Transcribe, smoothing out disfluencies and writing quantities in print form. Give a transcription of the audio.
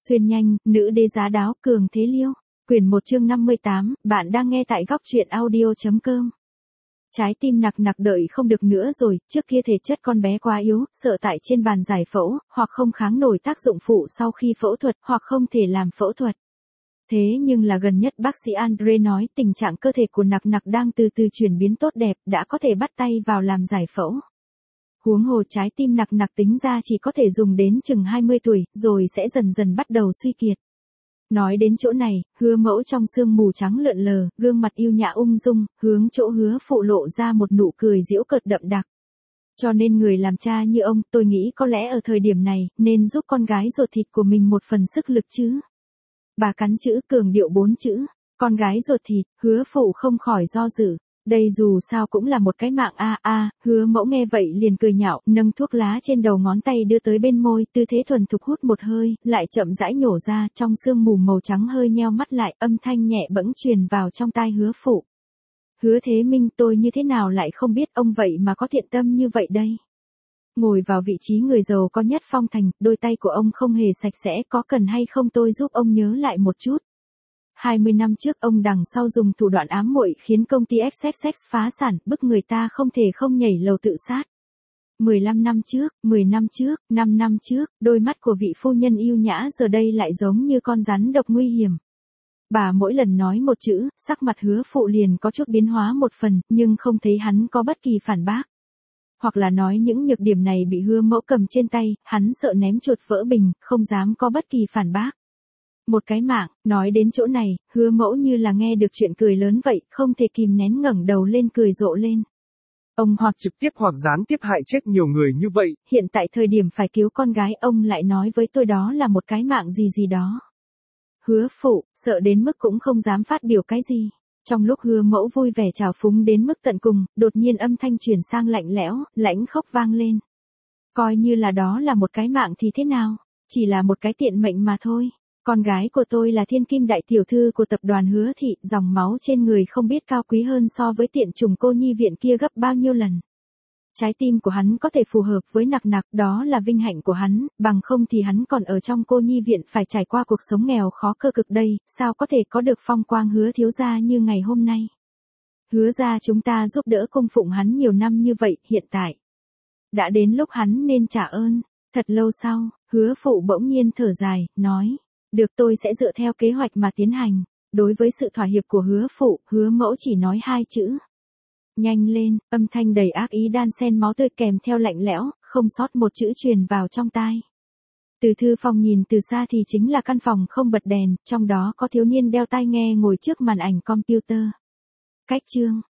Xuyên nhanh, nữ đế giá đáo cường thế liêu. Quyển 1 chương 58, bạn đang nghe tại góc truyện audio.com. Trái tim nặc nặc đợi không được nữa rồi, trước kia thể chất con bé quá yếu, sợ tại trên bàn giải phẫu, hoặc không kháng nổi tác dụng phụ sau khi phẫu thuật, hoặc không thể làm phẫu thuật. Thế nhưng là gần nhất bác sĩ Andre nói tình trạng cơ thể của nặc nặc đang từ từ chuyển biến tốt đẹp, đã có thể bắt tay vào làm giải phẫu. Huống hồ trái tim nặc nặc tính ra chỉ có thể dùng đến chừng 20 tuổi, rồi sẽ dần dần bắt đầu suy kiệt. Nói đến chỗ này, Hứa Mẫu trong sương mù trắng lượn lờ, gương mặt yêu nhã ung dung, hướng chỗ Hứa Phụ lộ ra một nụ cười giễu cợt đậm đặc. Cho nên người làm cha như ông, tôi nghĩ có lẽ ở thời điểm này, nên giúp con gái ruột thịt của mình một phần sức lực chứ. Bà cắn chữ cường điệu 4 chữ, con gái ruột thịt, Hứa Phụ không khỏi do dự. Đây dù sao cũng là một cái mạng Hứa Mẫu nghe vậy liền cười nhạo, nâng thuốc lá trên đầu ngón tay đưa tới bên môi, tư thế thuần thục hút một hơi, lại chậm rãi nhổ ra, trong sương mù màu trắng hơi nheo mắt lại, âm thanh nhẹ bẫng truyền vào trong tai Hứa Phụ. Hứa Thế Minh, tôi như thế nào lại không biết ông vậy mà có thiện tâm như vậy đây. Ngồi vào vị trí người giàu có nhất Phong Thành, đôi tay của ông không hề sạch sẽ, có cần hay không tôi giúp ông nhớ lại một chút. 20 năm trước ông đằng sau dùng thủ đoạn ám muội khiến công ty XXX phá sản, bức người ta không thể không nhảy lầu tự sát. 15 năm trước, 10 năm trước, 5 năm trước, đôi mắt của vị phu nhân yêu nhã giờ đây lại giống như con rắn độc nguy hiểm. Bà mỗi lần nói một chữ, sắc mặt Hứa Phụ liền có chút biến hóa một phần, nhưng không thấy hắn có bất kỳ phản bác. Hoặc là nói những nhược điểm này bị Hứa Mẫu cầm trên tay, hắn sợ ném chuột vỡ bình, không dám có bất kỳ phản bác. Một cái mạng, nói đến chỗ này, Hứa Mẫu như là nghe được chuyện cười lớn vậy, không thể kìm nén ngẩng đầu lên cười rộ lên. Ông hoặc trực tiếp hoặc gián tiếp hại chết nhiều người như vậy. Hiện tại thời điểm phải cứu con gái ông lại nói với tôi đó là một cái mạng gì gì đó. Hứa Phụ, sợ đến mức cũng không dám phát biểu cái gì. Trong lúc Hứa Mẫu vui vẻ trào phúng đến mức tận cùng, đột nhiên âm thanh chuyển sang lạnh lẽo, lãnh khốc vang lên. Coi như là đó là một cái mạng thì thế nào, chỉ là một cái tiện mệnh mà thôi. Con gái của tôi là thiên kim đại tiểu thư của tập đoàn Hứa Thị, dòng máu trên người không biết cao quý hơn so với tiện chủng cô nhi viện kia gấp bao nhiêu lần. Trái tim của hắn có thể phù hợp với nặc nặc, đó là vinh hạnh của hắn, bằng không thì hắn còn ở trong cô nhi viện phải trải qua cuộc sống nghèo khó cơ cực đây, sao có thể có được phong quang Hứa thiếu gia như ngày hôm nay. Hứa gia chúng ta giúp đỡ cung phụng hắn nhiều năm như vậy, hiện tại đã đến lúc hắn nên trả ơn. Thật lâu sau, Hứa Phụ bỗng nhiên thở dài, nói. Được, tôi sẽ dựa theo kế hoạch mà tiến hành. Đối với sự thỏa hiệp của Hứa Phụ, Hứa Mẫu chỉ nói 2 chữ. Nhanh lên, âm thanh đầy ác ý đan xen máu tươi kèm theo lạnh lẽo, không sót một chữ truyền vào trong tai. Từ thư phòng nhìn từ xa thì chính là căn phòng không bật đèn, trong đó có thiếu niên đeo tai nghe ngồi trước màn ảnh computer. Cách chương,